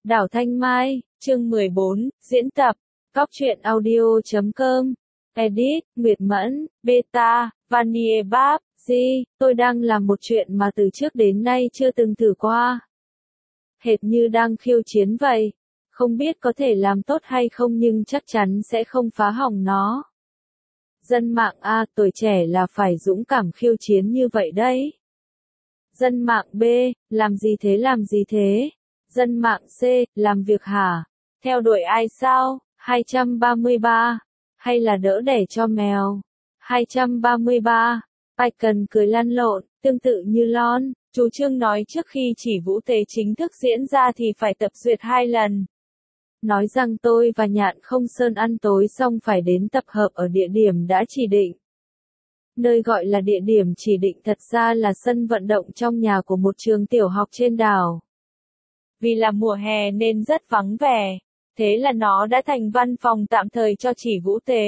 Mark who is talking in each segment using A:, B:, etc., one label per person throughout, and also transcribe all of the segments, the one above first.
A: Đảo Thanh Mai, chương 14, diễn tập, góc truyện audio.com, edit, Nguyệt Mẫn, beta, Vanier Bab, tôi đang làm một chuyện mà từ trước đến nay chưa từng thử qua. Hệt như đang khiêu chiến vậy, không biết có thể làm tốt hay không nhưng chắc chắn sẽ không phá hỏng nó. Dân mạng A, tuổi trẻ là phải dũng cảm khiêu chiến như vậy đấy. Dân mạng B, làm gì thế? Dân mạng C, làm việc hả? Theo đuổi ai sao? 233. Hay là đỡ đẻ cho mèo? 233. Icon cười lăn lộn, tương tự như Lon. Chú Trương nói trước khi chỉ vũ tế chính thức diễn ra thì phải tập duyệt 2 lần. Nói rằng tôi và Nhạn Không Sơn ăn tối xong phải đến tập hợp ở địa điểm đã chỉ định. Nơi gọi là địa điểm chỉ định thật ra là sân vận động trong nhà của một trường tiểu học trên đảo. Vì là mùa hè nên rất vắng vẻ, thế là nó đã thành văn phòng tạm thời cho chỉ vũ tế.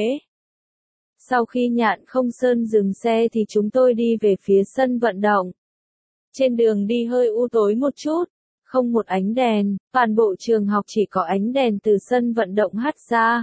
A: Sau khi Nhạn Không Sơn dừng xe thì chúng tôi đi về phía sân vận động. Trên đường đi hơi u tối một chút, không một ánh đèn, toàn bộ trường học chỉ có ánh đèn từ sân vận động hắt ra.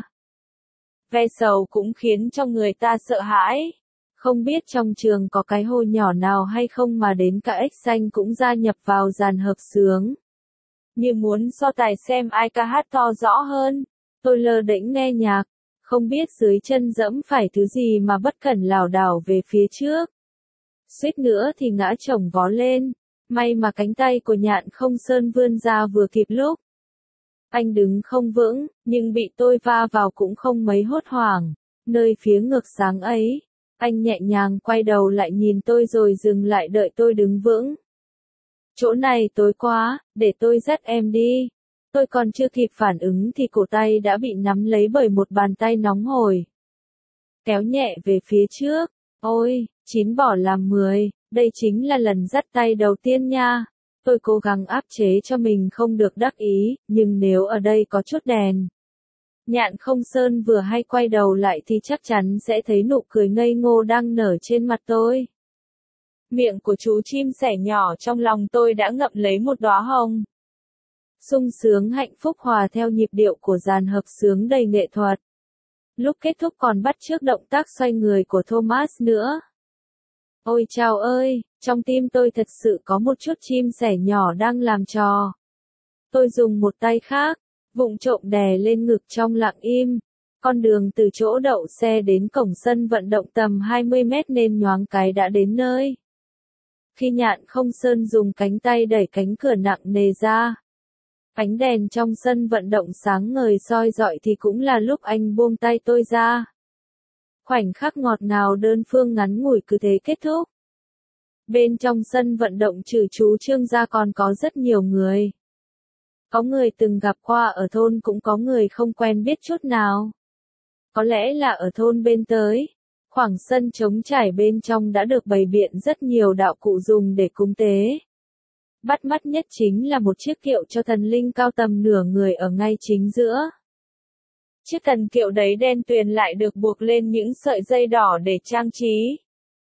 A: Ve sầu cũng khiến cho người ta sợ hãi. Không biết trong trường có cái hồ nhỏ nào hay không mà đến cả ếch xanh cũng gia nhập vào dàn hợp xướng. Như muốn so tài xem ai ca hát to rõ hơn. Tôi lơ đễnh nghe nhạc, không biết dưới chân dẫm phải thứ gì mà bất cẩn lảo đảo về phía trước. Suýt nữa thì ngã chồng vó lên, may mà cánh tay của Nhạn Không Sơn vươn ra vừa kịp lúc. Anh đứng không vững, nhưng bị tôi va vào cũng không mấy hốt hoảng. Nơi phía ngược sáng ấy, anh nhẹ nhàng quay đầu lại nhìn tôi rồi dừng lại đợi tôi đứng vững. Chỗ này tối quá, để tôi dắt em đi. Tôi còn chưa kịp phản ứng thì cổ tay đã bị nắm lấy bởi một bàn tay nóng hổi. Kéo nhẹ về phía trước. Ôi, 9 bỏ làm 10, đây chính là lần dắt tay đầu tiên nha. Tôi cố gắng áp chế cho mình không được đắc ý, nhưng nếu ở đây có chút đèn. Nhạn Không Sơn vừa hay quay đầu lại thì chắc chắn sẽ thấy nụ cười ngây ngô đang nở trên mặt tôi. Miệng của chú chim sẻ nhỏ trong lòng tôi đã ngậm lấy một đóa hồng. Sung sướng hạnh phúc hòa theo nhịp điệu của dàn hợp xướng đầy nghệ thuật. Lúc kết thúc còn bắt chước động tác xoay người của Thomas nữa. Ôi chao ơi, trong tim tôi thật sự có một chút chim sẻ nhỏ đang làm trò. Tôi dùng một tay khác, vụng trộm đè lên ngực trong lặng im. Con đường từ chỗ đậu xe đến cổng sân vận động tầm 20 mét nên nhoáng cái đã đến nơi. Khi Nhạn Không Sơn dùng cánh tay đẩy cánh cửa nặng nề ra. Ánh đèn trong sân vận động sáng ngời soi rọi thì cũng là lúc anh buông tay tôi ra. Khoảnh khắc ngọt ngào đơn phương ngắn ngủi cứ thế kết thúc. Bên trong sân vận động trừ chú Trương ra còn có rất nhiều người. Có người từng gặp qua ở thôn cũng có người không quen biết chút nào. Có lẽ là ở thôn bên tới. Khoảng sân trống trải bên trong đã được bày biện rất nhiều đạo cụ dùng để cúng tế. Bắt mắt nhất chính là một chiếc kiệu cho thần linh cao tầm nửa người ở ngay chính giữa. Chiếc thần kiệu đấy đen tuyền lại được buộc lên những sợi dây đỏ để trang trí.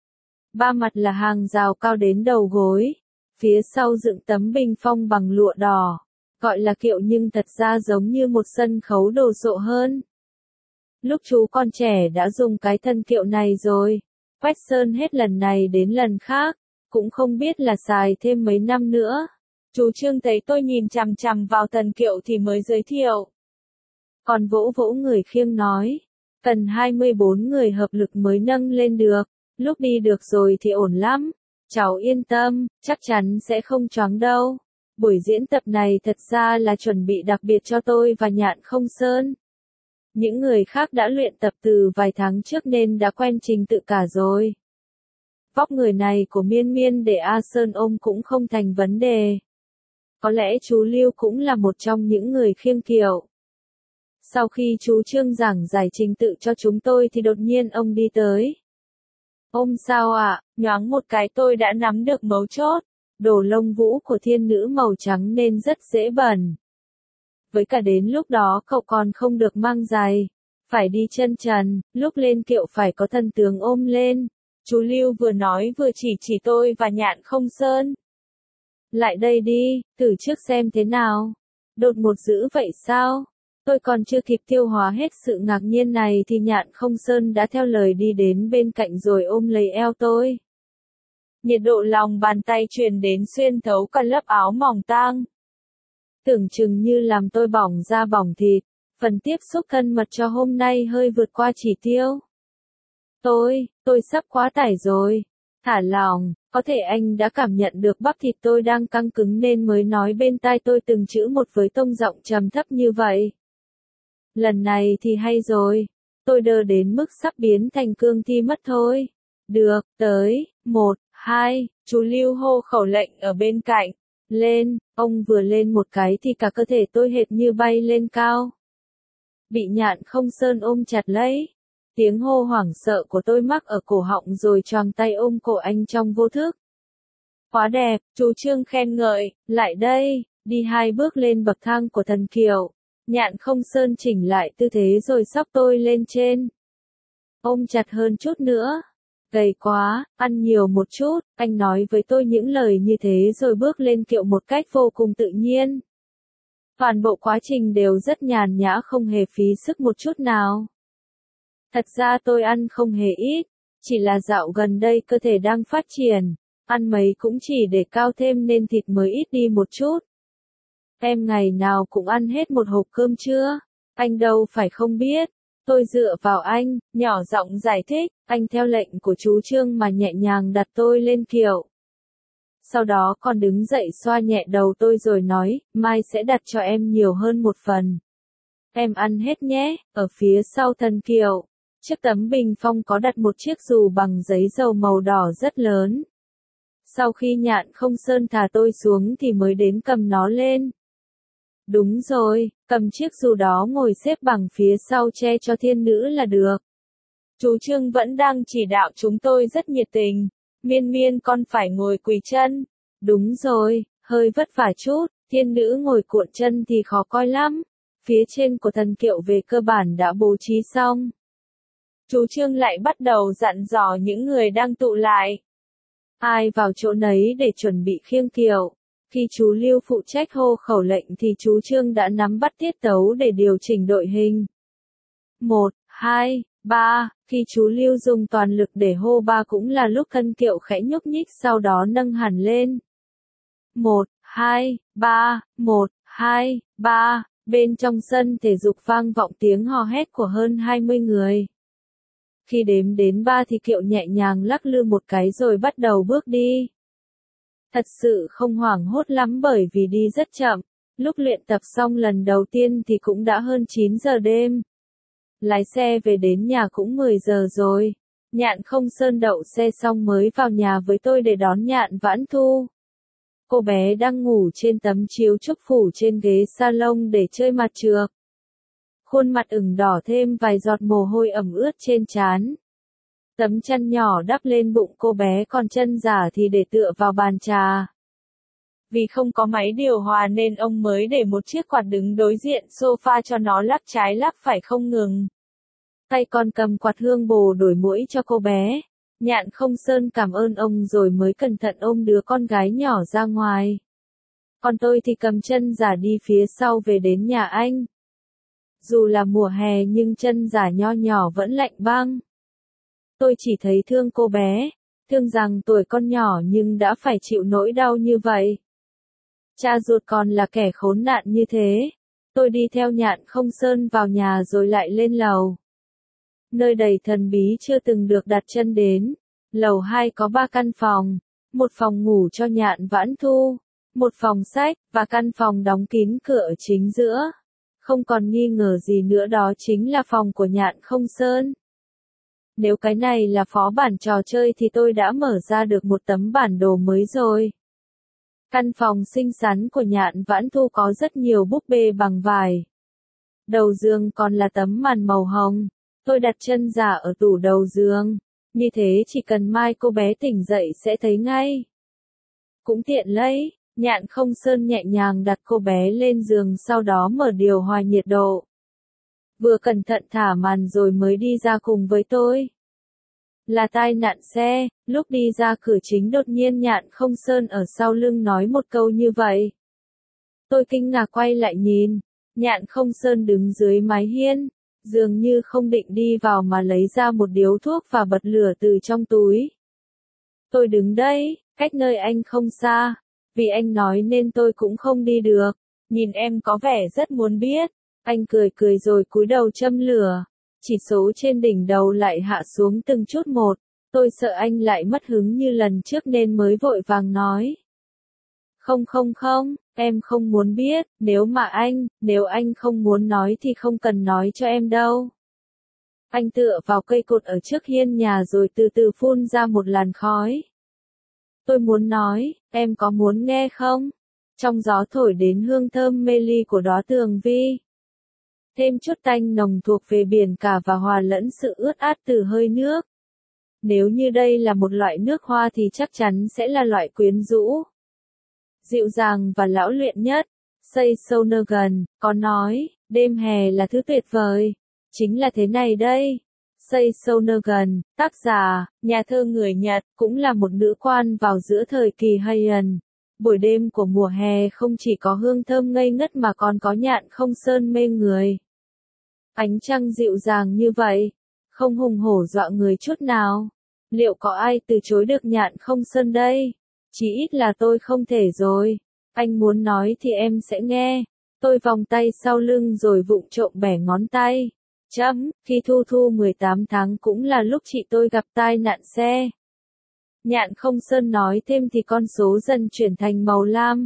A: Ba mặt là hàng rào cao đến đầu gối. Phía sau dựng tấm bình phong bằng lụa đỏ. Gọi là kiệu nhưng thật ra giống như một sân khấu đồ sộ hơn. Lúc chú con trẻ đã dùng cái thân kiệu này rồi. Quét sơn hết lần này đến lần khác. Cũng không biết là xài thêm mấy năm nữa. Chú Trương thấy tôi nhìn chằm chằm vào thần kiệu thì mới giới thiệu. Còn vỗ vỗ người khiêng nói. Cần 24 người hợp lực mới nâng lên được. Lúc đi được rồi thì ổn lắm. Cháu yên tâm, chắc chắn sẽ không choáng đâu. Buổi diễn tập này thật ra là chuẩn bị đặc biệt cho tôi và Nhạn Không Sơn. Những người khác đã luyện tập từ vài tháng trước nên đã quen trình tự cả rồi. Vóc người này của Miên Miên để A Sơn ôm cũng không thành vấn đề. Có lẽ chú Lưu cũng là một trong những người khiêng kiệu. Sau khi chú Trương giảng giải trình tự cho chúng tôi thì đột nhiên ông đi tới. Ôm sao ạ? Nhoáng một cái tôi đã nắm được mấu chốt. Đồ lông vũ của thiên nữ màu trắng nên rất dễ bẩn. Với cả đến lúc đó cậu còn không được mang giày. Phải đi chân trần, lúc lên kiệu phải có thần tướng ôm lên. Chú Lưu vừa nói vừa chỉ tôi và Nhạn Không Sơn. Lại đây đi, thử trước xem thế nào. Đột ngột dữ vậy sao? Tôi còn chưa kịp tiêu hóa hết sự ngạc nhiên này thì Nhạn Không Sơn đã theo lời đi đến bên cạnh rồi ôm lấy eo tôi. Nhiệt độ lòng bàn tay truyền đến xuyên thấu cả lớp áo mỏng tang. Tưởng chừng như làm tôi bỏng da bỏng thịt. Phần tiếp xúc thân mật cho hôm nay hơi vượt qua chỉ tiêu. Tôi sắp quá tải rồi. Thả lỏng, có thể anh đã cảm nhận được bắp thịt tôi đang căng cứng nên mới nói bên tai tôi từng chữ một với tông giọng trầm thấp như vậy. Lần này thì hay rồi. Tôi đơ đến mức sắp biến thành cương thi mất thôi. Được, tới, 1, 2, chú Lưu hô khẩu lệnh ở bên cạnh. Lên, ông vừa lên một cái thì cả cơ thể tôi hệt như bay lên cao. Bị Nhạn Không Sơn ôm chặt lấy. Tiếng hô hoảng sợ của tôi mắc ở cổ họng rồi choàng tay ôm cổ anh trong vô thức. Quá đẹp, chú Trương khen ngợi, lại đây, đi 2 bước lên bậc thang của thần kiều. Nhạn Không Sơn chỉnh lại tư thế rồi xốc tôi lên trên. Ôm chặt hơn chút nữa. Gầy quá, ăn nhiều một chút, anh nói với tôi những lời như thế rồi bước lên kiệu một cách vô cùng tự nhiên. Toàn bộ quá trình đều rất nhàn nhã không hề phí sức một chút nào. Thật ra tôi ăn không hề ít, chỉ là dạo gần đây cơ thể đang phát triển, ăn mấy cũng chỉ để cao thêm nên thịt mới ít đi một chút. Em ngày nào cũng ăn hết một hộp cơm chưa? Anh đâu phải không biết. Tôi dựa vào anh, nhỏ giọng giải thích, anh theo lệnh của chú Trương mà nhẹ nhàng đặt tôi lên kiệu. Sau đó còn đứng dậy xoa nhẹ đầu tôi rồi nói, mai sẽ đặt cho em nhiều hơn một phần. Em ăn hết nhé, ở phía sau thần kiệu. Trước tấm bình phong có đặt một chiếc dù bằng giấy dầu màu đỏ rất lớn. Sau khi Nhạn Không Sơn thả tôi xuống thì mới đến cầm nó lên. Đúng rồi, cầm chiếc dù đó ngồi xếp bằng phía sau che cho thiên nữ là được. Chú Trương vẫn đang chỉ đạo chúng tôi rất nhiệt tình. Miên Miên con phải ngồi quỳ chân. Đúng rồi, hơi vất vả chút, thiên nữ ngồi cuộn chân thì khó coi lắm. Phía trên của thần kiệu về cơ bản đã bố trí xong. Chú Trương lại bắt đầu dặn dò những người đang tụ lại. Ai vào chỗ nấy để chuẩn bị khiêng kiệu. Khi chú Lưu phụ trách hô khẩu lệnh thì chú Trương đã nắm bắt tiết tấu để điều chỉnh đội hình. 1, 2, 3, khi chú Lưu dùng toàn lực để hô 3 cũng là lúc thân kiệu khẽ nhúc nhích sau đó nâng hẳn lên. 1, 2, 3, 1, 2, 3, bên trong sân thể dục vang vọng tiếng hò hét của hơn 20 người. Khi đếm đến 3 thì kiệu nhẹ nhàng lắc lư một cái rồi bắt đầu bước đi. Thật sự không hoảng hốt lắm bởi vì đi rất chậm, lúc luyện tập xong lần đầu tiên thì cũng đã hơn 9 giờ đêm. Lái xe về đến nhà cũng 10 giờ rồi. Nhạn Không Sơn đậu xe xong mới vào nhà với tôi để đón Nhạn Vãn Thu. Cô bé đang ngủ trên tấm chiếu trúc phủ trên ghế salon để chơi mặt trược. Khuôn mặt ửng đỏ thêm vài giọt mồ hôi ẩm ướt trên trán. Tấm chăn nhỏ đắp lên bụng cô bé còn chân giả thì để tựa vào bàn trà. Vì không có máy điều hòa nên ông mới để một chiếc quạt đứng đối diện sofa cho nó lắc trái lắc phải không ngừng. Tay còn cầm quạt hương bồ đổi mũi cho cô bé. Nhạn Không Sơn cảm ơn ông rồi mới cẩn thận ôm đứa con gái nhỏ ra ngoài. Còn tôi thì cầm chân giả đi phía sau về đến nhà anh. Dù là mùa hè nhưng chân giả nho nhỏ vẫn lạnh băng. Tôi chỉ thấy thương cô bé, thương rằng tuổi con nhỏ nhưng đã phải chịu nỗi đau như vậy. Cha ruột còn là kẻ khốn nạn như thế. Tôi đi theo Nhạn Không Sơn vào nhà rồi lại lên lầu. Nơi đầy thần bí chưa từng được đặt chân đến. Lầu 2 có 3 căn phòng, một phòng ngủ cho Nhạn Vãn Thu, một phòng sách, và căn phòng đóng kín cửa ở chính giữa. Không còn nghi ngờ gì nữa đó chính là phòng của Nhạn Không Sơn. Nếu cái này là phó bản trò chơi thì tôi đã mở ra được một tấm bản đồ mới rồi. Căn phòng xinh xắn của Nhạn Vãn Thu có rất nhiều búp bê bằng vải. Đầu giường còn là tấm màn màu hồng. Tôi đặt chân giả ở tủ đầu giường. Như thế chỉ cần mai cô bé tỉnh dậy sẽ thấy ngay. Cũng tiện lấy, Nhạn Không Sơn nhẹ nhàng đặt cô bé lên giường sau đó mở điều hòa nhiệt độ. Vừa cẩn thận thả màn rồi mới đi ra cùng với tôi. Là tai nạn xe, lúc đi ra cửa chính đột nhiên Nhạn Không Sơn ở sau lưng nói một câu như vậy. Tôi kinh ngạc quay lại nhìn. Nhạn không sơn đứng dưới mái hiên, dường như không định đi vào mà lấy ra một điếu thuốc và bật lửa từ trong túi. Tôi đứng đây, cách nơi anh không xa. Vì anh nói nên tôi cũng không đi được. Nhìn em có vẻ rất muốn biết. Anh cười cười rồi cúi đầu châm lửa. Chỉ số trên đỉnh đầu lại hạ xuống từng chút một. Tôi sợ anh lại mất hứng như lần trước nên mới vội vàng nói. Không không không, em không muốn biết, nếu anh không muốn nói thì không cần nói cho em đâu. Anh tựa vào cây cột ở trước hiên nhà rồi từ từ phun ra một làn khói. Tôi muốn nói, em có muốn nghe không? Trong gió thổi đến hương thơm mê ly của đóa tường vi. Thêm chút tanh nồng thuộc về biển cả và hòa lẫn sự ướt át từ hơi nước. Nếu như đây là một loại nước hoa thì chắc chắn sẽ là loại quyến rũ, dịu dàng và lão luyện nhất. Say Sonergan có nói, đêm hè là thứ tuyệt vời. Chính là thế này đây. Say Sonergan, tác giả, nhà thơ người Nhật, cũng là một nữ quan vào giữa thời kỳ Heian. Buổi đêm của mùa hè không chỉ có hương thơm ngây ngất mà còn có nhạn không sơn mê người. Ánh trăng dịu dàng như vậy, không hùng hổ dọa người chút nào. Liệu có ai từ chối được nhạn không sơn đây? Chỉ ít là tôi không thể rồi. Anh muốn nói thì em sẽ nghe. Tôi vòng tay sau lưng rồi vụng trộm bẻ ngón tay. Khi Thu Thu 18 tháng cũng là lúc chị tôi gặp tai nạn xe. Nhạn không sơn nói thêm thì con số dần chuyển thành màu lam.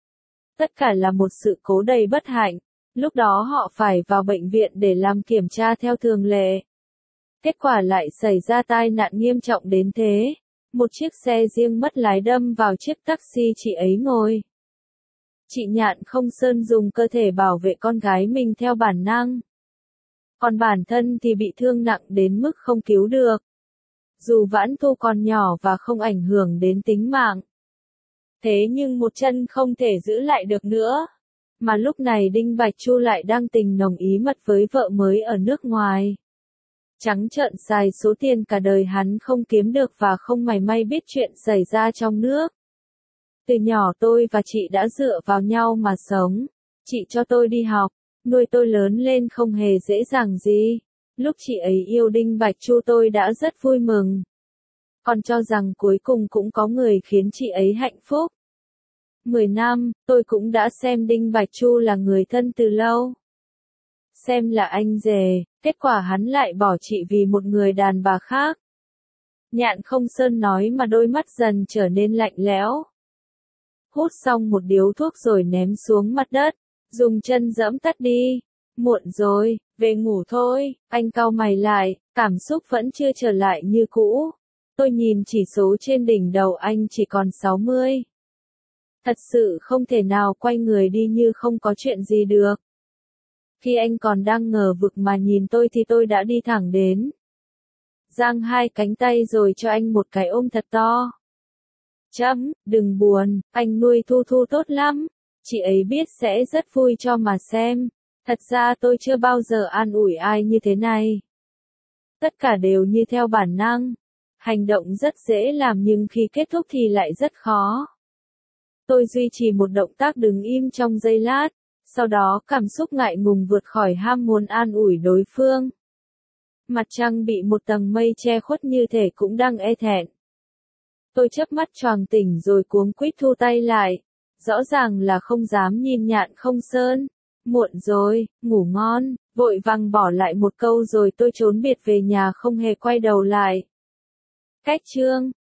A: Tất cả là một sự cố đầy bất hạnh. Lúc đó họ phải vào bệnh viện để làm kiểm tra theo thường lệ. Kết quả lại xảy ra tai nạn nghiêm trọng đến thế. Một chiếc xe riêng mất lái đâm vào chiếc taxi chị ấy ngồi. Chị Nhạn không sơn dùng cơ thể bảo vệ con gái mình theo bản năng. Còn bản thân thì bị thương nặng đến mức không cứu được. Dù Vãn Thu còn nhỏ và không ảnh hưởng đến tính mạng. Thế nhưng một chân không thể giữ lại được nữa. Mà lúc này Đinh Bạch Chu lại đang tình nồng ý mật với vợ mới ở nước ngoài. Trắng trợn xài số tiền cả đời hắn không kiếm được và không mảy may biết chuyện xảy ra trong nước. Từ nhỏ tôi và chị đã dựa vào nhau mà sống. Chị cho tôi đi học, nuôi tôi lớn lên không hề dễ dàng gì. Lúc chị ấy yêu Đinh Bạch Chu tôi đã rất vui mừng. Còn cho rằng cuối cùng cũng có người khiến chị ấy hạnh phúc. 10 năm, tôi cũng đã xem Đinh Bạch Chu là người thân từ lâu. Xem là anh rể, kết quả hắn lại bỏ chị vì một người đàn bà khác. Nhạn không sơn nói mà đôi mắt dần trở nên lạnh lẽo. Hút xong một điếu thuốc rồi ném xuống mặt đất, dùng chân giẫm tắt đi. Muộn rồi, về ngủ thôi. Anh cau mày lại, cảm xúc vẫn chưa trở lại như cũ. Tôi nhìn chỉ số trên đỉnh đầu anh chỉ còn 60. Thật sự không thể nào quay người đi như không có chuyện gì được. Khi anh còn đang ngờ vực mà nhìn tôi thì tôi đã đi thẳng đến. Giang hai cánh tay rồi cho anh một cái ôm thật to. Đừng buồn, anh nuôi Thu Thu tốt lắm. Chị ấy biết sẽ rất vui cho mà xem. Thật ra tôi chưa bao giờ an ủi ai như thế này. Tất cả đều như theo bản năng. Hành động rất dễ làm nhưng khi kết thúc thì lại rất khó. Tôi duy trì một động tác đứng im trong giây lát. Sau đó cảm xúc ngại ngùng vượt khỏi ham muốn an ủi đối phương. Mặt trăng bị một tầng mây che khuất như thể cũng đang e thẹn. Tôi chớp mắt choàng tỉnh rồi cuống quýt thu tay lại. Rõ ràng là không dám nhìn Nhạn không sơn. Muộn rồi, ngủ ngon, vội vàng bỏ lại một câu rồi tôi trốn biệt về nhà không hề quay đầu lại. Cách chương